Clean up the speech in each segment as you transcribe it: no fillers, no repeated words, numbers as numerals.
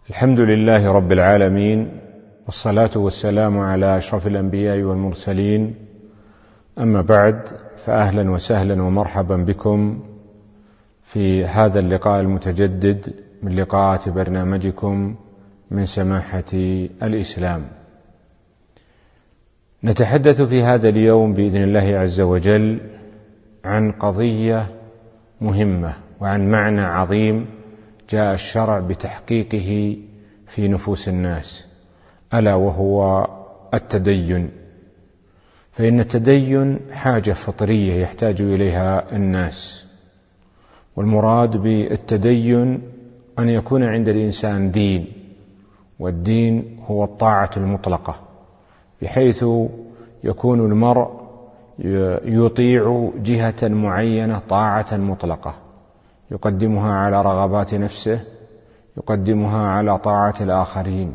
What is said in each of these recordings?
الحمد لله رب العالمين، والصلاة والسلام على أشرف الأنبياء والمرسلين. أما بعد، فأهلا وسهلا ومرحبا بكم في هذا اللقاء المتجدد من لقاءات برنامجكم من سماحة الإسلام. نتحدث في هذا اليوم بإذن الله عز وجل عن قضية مهمة وعن معنى عظيم جاء الشرع بتحقيقه في نفوس الناس، ألا وهو التدين. فإن التدين حاجة فطرية يحتاج إليها الناس، والمراد بالتدين أن يكون عند الإنسان دين، والدين هو الطاعة المطلقة، بحيث يكون المرء يطيع جهة معينة طاعة مطلقة، يقدمها على رغبات نفسه، يقدمها على طاعة الآخرين.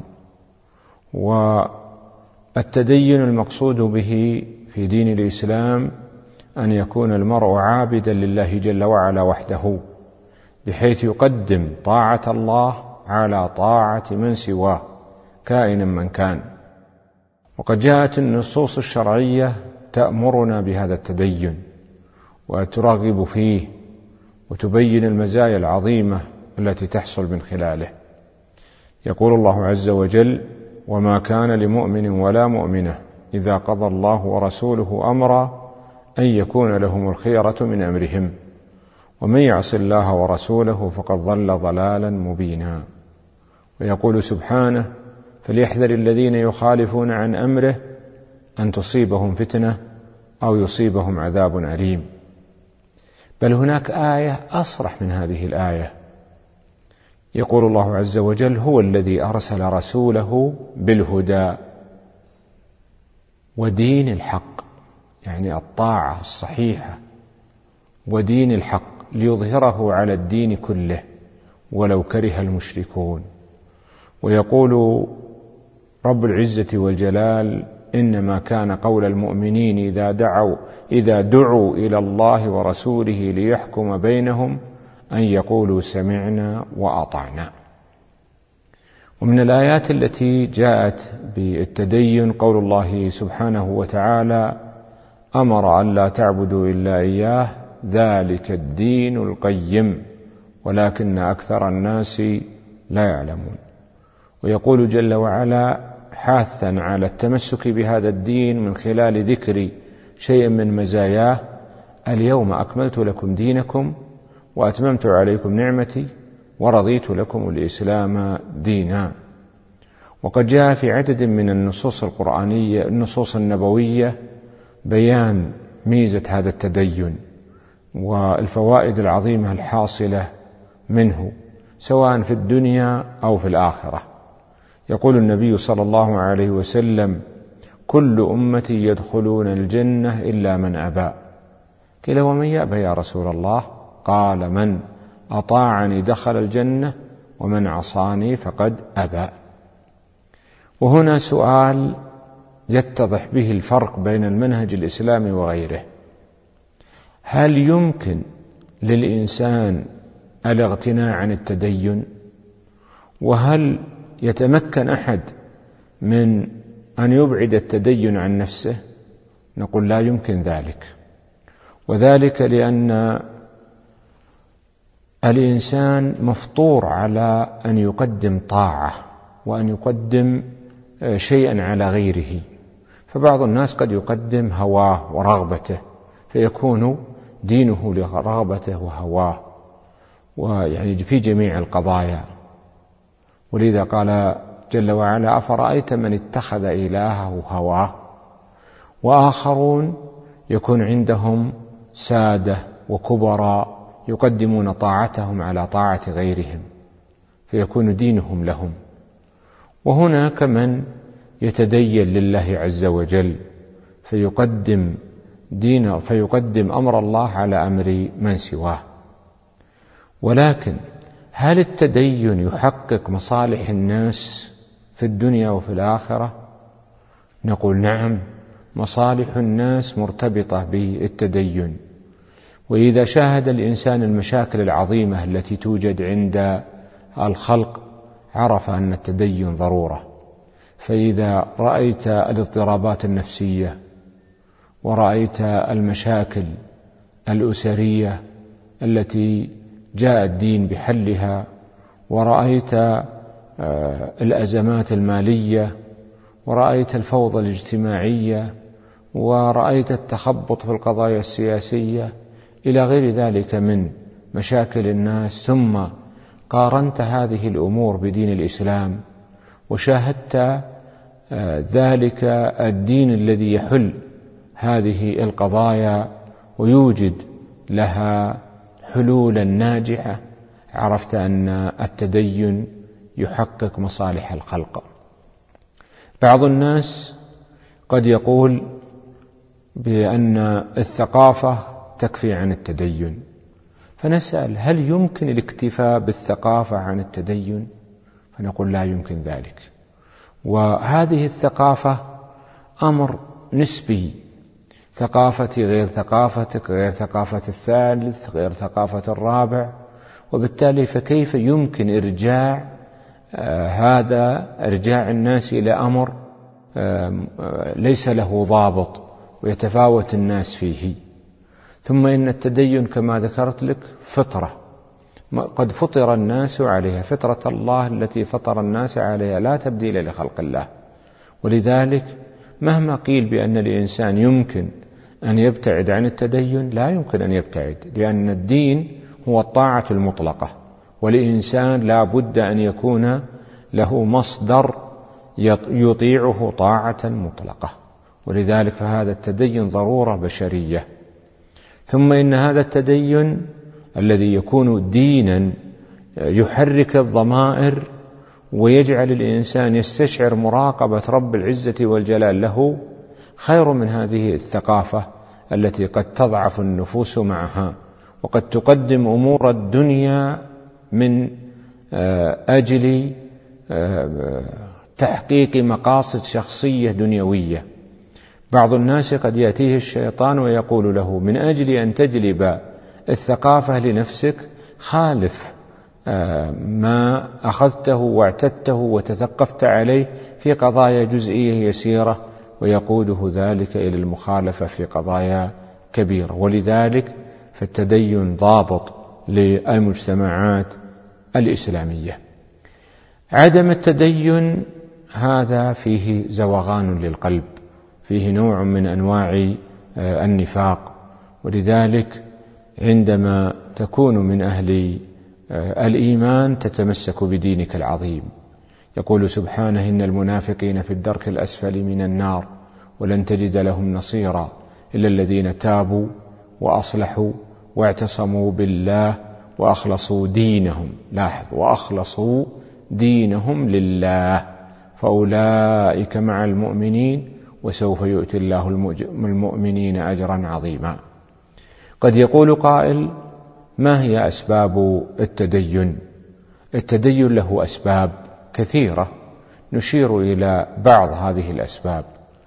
والتدين المقصود به في دين الإسلام أن يكون المرء عابدا لله جل وعلا وحده، بحيث يقدم طاعة الله على طاعة من سواه كائنا من كان. وقد جاءت النصوص الشرعية تأمرنا بهذا التدين وترغب فيه وتبين المزايا العظيمة التي تحصل من خلاله. يقول الله عز وجل: وما كان لمؤمن ولا مؤمنة إذا قضى الله ورسوله أمرا أن يكون لهم الخيرة من أمرهم ومن يعص الله ورسوله فقد ضل ضلالا مبينا. ويقول سبحانه: فليحذر الذين يخالفون عن أمره أن تصيبهم فتنة أو يصيبهم عذاب أليم. بل هناك آية أصرح من هذه الآية، يقول الله عز وجل: هو الذي أرسل رسوله بالهدى ودين الحق، يعني الطاعة الصحيحة ودين الحق، ليظهره على الدين كله ولو كره المشركون. ويقول رب العزة والجلال: إنما كان قول المؤمنين إذا دعوا إلى الله ورسوله ليحكم بينهم أن يقولوا سمعنا وأطعنا. ومن الآيات التي جاءت بالتدين قول الله سبحانه وتعالى: أمر أن لا تعبدوا إلا إياه ذلك الدين القيم ولكن أكثر الناس لا يعلمون. ويقول جل وعلا حاثا على التمسك بهذا الدين من خلال ذكر شيء من مزاياه: اليوم أكملت لكم دينكم وأتممت عليكم نعمتي ورضيت لكم الإسلام دينا. وقد جاء في عدد من النصوص القرآنية النصوص النبوية بيان ميزة هذا التدين والفوائد العظيمة الحاصلة منه سواء في الدنيا أو في الآخرة. يقول النبي صلى الله عليه وسلم: كل أمتي يدخلون الجنة إلا من أبى. قيل: ومن يأبى يا رسول الله؟ قال: من أطاعني دخل الجنة ومن عصاني فقد أبى. وهنا سؤال يتضح به الفرق بين المنهج الإسلامي وغيره: هل يمكن للإنسان الاغتناء عن التدين؟ وهل يتمكن أحد من أن يبعد التدين عن نفسه؟ نقول: لا يمكن ذلك، وذلك لأن الإنسان مفطور على أن يقدم طاعة وأن يقدم شيئا على غيره. فبعض الناس قد يقدم هواه ورغبته فيكون دينه لرغبته وهواه، ويعني في جميع القضايا. ولذا قال جل وعلا: أفرأيت من اتخذ إلهه هواه. وآخرون يكون عندهم سادة وكبراء يقدمون طاعتهم على طاعة غيرهم فيكون دينهم لهم. وهناك من يتدين لله عز وجل فيقدم أمر الله على أمر من سواه. ولكن هل التدين يحقق مصالح الناس في الدنيا وفي الآخرة؟ نقول: نعم، مصالح الناس مرتبطة بالتدين. وإذا شاهد الإنسان المشاكل العظيمة التي توجد عند الخلق عرف أن التدين ضرورة. فإذا رأيت الاضطرابات النفسية ورأيت المشاكل الأسرية التي جاء الدين بحلها، ورأيت الأزمات المالية، ورأيت الفوضى الاجتماعية، ورأيت التخبط في القضايا السياسية إلى غير ذلك من مشاكل الناس، ثم قارنت هذه الأمور بدين الإسلام وشاهدت ذلك الدين الذي يحل هذه القضايا ويوجد لها حلولا ناجعة، عرفت أن التدين يحقق مصالح الخلق. بعض الناس قد يقول بأن الثقافة تكفي عن التدين، فنسأل: هل يمكن الاكتفاء بالثقافة عن التدين؟ فنقول: لا يمكن ذلك. وهذه الثقافة أمر نسبي، ثقافتي غير ثقافتك، غير ثقافة الثالث، غير ثقافة الرابع، وبالتالي فكيف يمكن إرجاع الناس إلى أمر ليس له ضابط ويتفاوت الناس فيه. ثم إن التدين كما ذكرت لك فطرة قد فطر الناس عليها، فطرة الله التي فطر الناس عليها لا تبديل لخلق الله. ولذلك مهما قيل بأن الإنسان يمكن أن يبتعد عن التدين، لا يمكن أن يبتعد، لأن الدين هو الطاعة المطلقة، والإنسان لا بد أن يكون له مصدر يطيعه طاعة مطلقة. ولذلك فهذا التدين ضرورة بشرية. ثم إن هذا التدين الذي يكون دينا يحرك الضمائر ويجعل الإنسان يستشعر مراقبة رب العزة والجلال له خير من هذه الثقافة التي قد تضعف النفوس معها، وقد تقدم أمور الدنيا من أجل تحقيق مقاصد شخصية دنيوية. بعض الناس قد يأتيه الشيطان ويقول له: من أجل أن تجلب الثقافة لنفسك خالف ما أخذته واعتدته وتثقفت عليه في قضايا جزئية يسيرة، ويقوده ذلك إلى المخالفة في قضايا كبيرة. ولذلك فالتدين ضابط للمجتمعات الإسلامية. عدم التدين هذا فيه زوغان للقلب، فيه نوع من أنواع النفاق. ولذلك عندما تكون من أهل الإيمان تتمسك بدينك العظيم. يقول سبحانه: إن المنافقين في الدرك الأسفل من النار ولن تجد لهم نصيرا إلا الذين تابوا وأصلحوا واعتصموا بالله وأخلصوا دينهم، لاحظ، وأخلصوا دينهم لله فأولئك مع المؤمنين وسوف يؤتي الله المؤمنين أجرا عظيما. قد يقول قائل: ما هي أسباب التدين؟ التدين له أسباب كثيرة، نشير إلى بعض هذه الأسباب.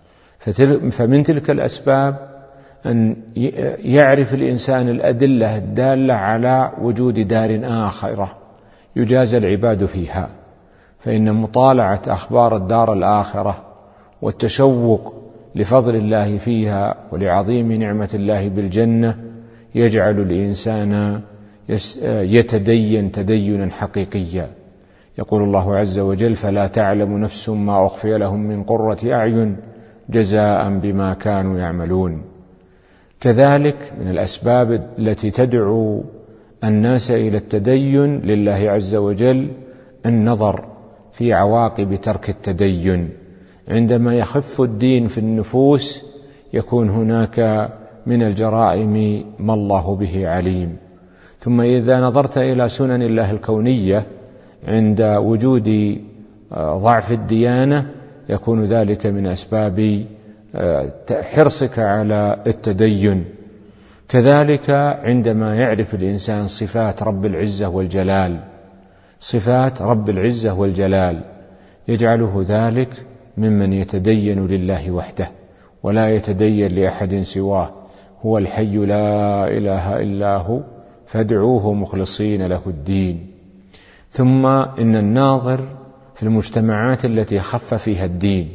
فمن تلك الأسباب أن يعرف الإنسان الأدلة الدالة على وجود دار آخرة يجازى العباد فيها، فإن مطالعة أخبار الدار الآخرة والتشوق لفضل الله فيها ولعظيم نعمة الله بالجنة يجعل الإنسان يتدين تدينا حقيقيا. يقول الله عز وجل: فلا تعلم نفس ما أخفي لهم من قرة أعين جزاء بما كانوا يعملون. كذلك من الأسباب التي تدعو الناس إلى التدين لله عز وجل النظر في عواقب ترك التدين. عندما يخف الدين في النفوس يكون هناك من الجرائم ما الله به عليم. ثم إذا نظرت إلى سنن الله الكونية عند وجود ضعف الديانة يكون ذلك من أسباب حرصك على التدين. كذلك عندما يعرف الإنسان صفات رب العزة والجلال، صفات رب العزة والجلال يجعله ذلك ممن يتدين لله وحده ولا يتدين لأحد سواه. هو الحي لا إله إلا هو فادعوه مخلصين له الدين. ثم إن الناظر في المجتمعات التي خف فيها الدين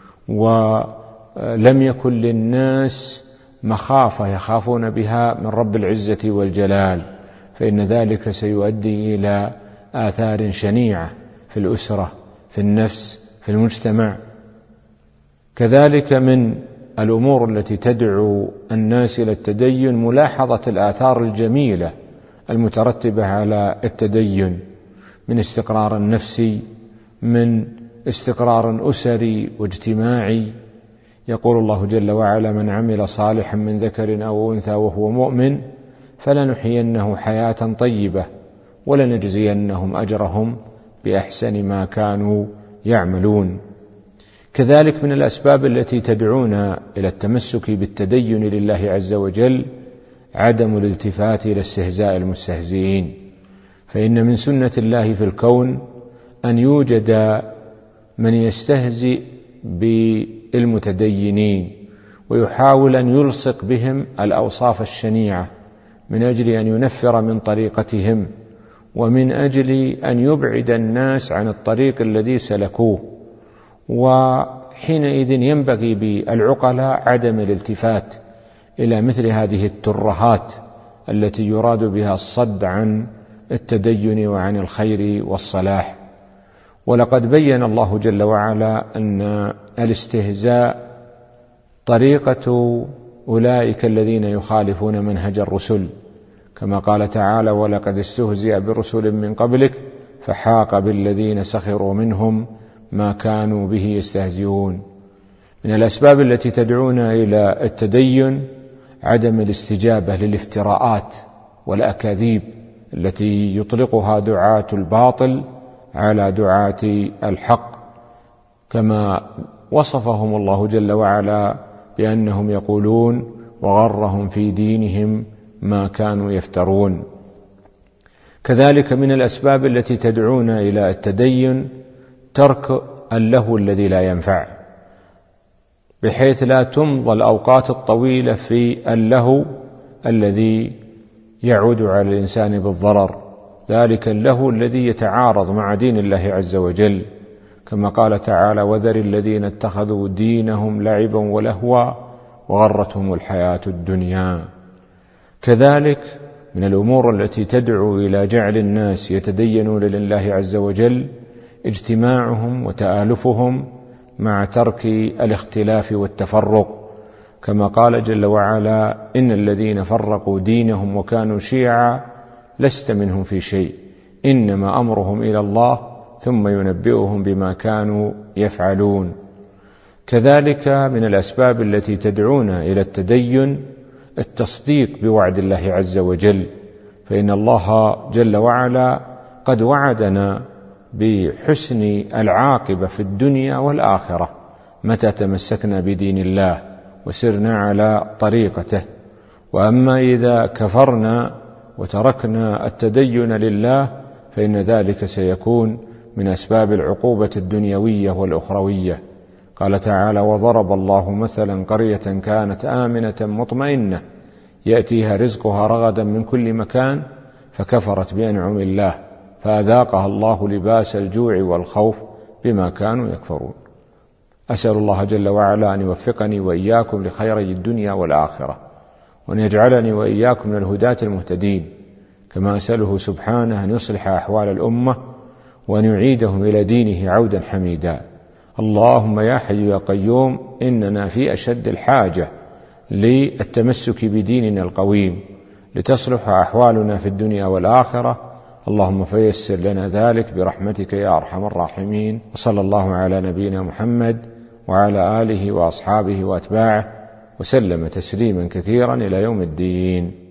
ولم يكن للناس مخافة يخافون بها من رب العزة والجلال، فإن ذلك سيؤدي إلى آثار شنيعة في الأسرة، في النفس، في المجتمع. كذلك من الأمور التي تدعو الناس إلى التدين ملاحظة الآثار الجميلة المترتبة على التدين من استقرار نفسي، من استقرار أسري واجتماعي. يقول الله جل وعلا: من عمل صالحا من ذكر أو أنثى وهو مؤمن فلنحيينه حياة طيبة ولنجزينهم أجرهم بأحسن ما كانوا يعملون. كذلك من الأسباب التي تدعونا إلى التمسك بالتدين لله عز وجل عدم الالتفات إلى استهزاء المستهزئين، فإن من سنة الله في الكون أن يوجد من يستهزئ بالمتدينين ويحاول أن يلصق بهم الأوصاف الشنيعة من أجل أن ينفر من طريقتهم ومن أجل أن يبعد الناس عن الطريق الذي سلكوه. وحينئذ ينبغي بالعقلاء عدم الالتفات إلى مثل هذه الترهات التي يراد بها الصد عن التدين وعن الخير والصلاح. ولقد بين الله جل وعلا أن الاستهزاء طريقة أولئك الذين يخالفون منهج الرسل، كما قال تعالى: ولقد استهزئ برسل من قبلك فحاق بالذين سخروا منهم ما كانوا به يستهزئون. من الأسباب التي تدعونا إلى التدين عدم الاستجابة للافتراءات والأكاذيب التي يطلقها دعاة الباطل على دعاة الحق، كما وصفهم الله جل وعلا بأنهم يقولون: وغرهم في دينهم ما كانوا يفترون. كذلك من الأسباب التي تدعونا إلى التدين ترك اللهو الذي لا ينفع، بحيث لا تمضى الأوقات الطويلة في اللهو الذي يعود على الإنسان بالضرر، ذلك اللهو الذي يتعارض مع دين الله عز وجل، كما قال تعالى: وذر الذين اتخذوا دينهم لعبا ولهوا وغرتهم الحياة الدنيا. كذلك من الأمور التي تدعو إلى جعل الناس يتدينون لله عز وجل اجتماعهم وتآلفهم مع ترك الاختلاف والتفرق، كما قال جل وعلا: إن الذين فرقوا دينهم وكانوا شيعا لست منهم في شيء إنما أمرهم إلى الله ثم ينبئهم بما كانوا يفعلون. كذلك من الأسباب التي تدعونا إلى التدين التصديق بوعد الله عز وجل، فإن الله جل وعلا قد وعدنا بحسن العاقبة في الدنيا والآخرة متى تمسكنا بدين الله وسرنا على طريقته. وأما إذا كفرنا وتركنا التدين لله فإن ذلك سيكون من أسباب العقوبة الدنيوية والأخروية. قال تعالى: وضرب الله مثلا قرية كانت آمنة مطمئنة يأتيها رزقها رغدا من كل مكان فكفرت بأنعم الله فأذاقها الله لباس الجوع والخوف بما كانوا يكفرون. أسأل الله جل وعلا أن يوفقني وإياكم لخيري الدنيا والآخرة، وأن يجعلني وإياكم من الهداة المهتدين، كما أسأله سبحانه أن يصلح أحوال الأمة وأن يعيدهم إلى دينه عودا حميدا. اللهم يا حي يا قيوم إننا في أشد الحاجة للتمسك بديننا القويم لتصلح أحوالنا في الدنيا والآخرة، اللهم فيسر لنا ذلك برحمتك يا أرحم الراحمين. وصلى الله على نبينا محمد وعلى آله وأصحابه وأتباعه وسلم تسليما كثيرا إلى يوم الدين.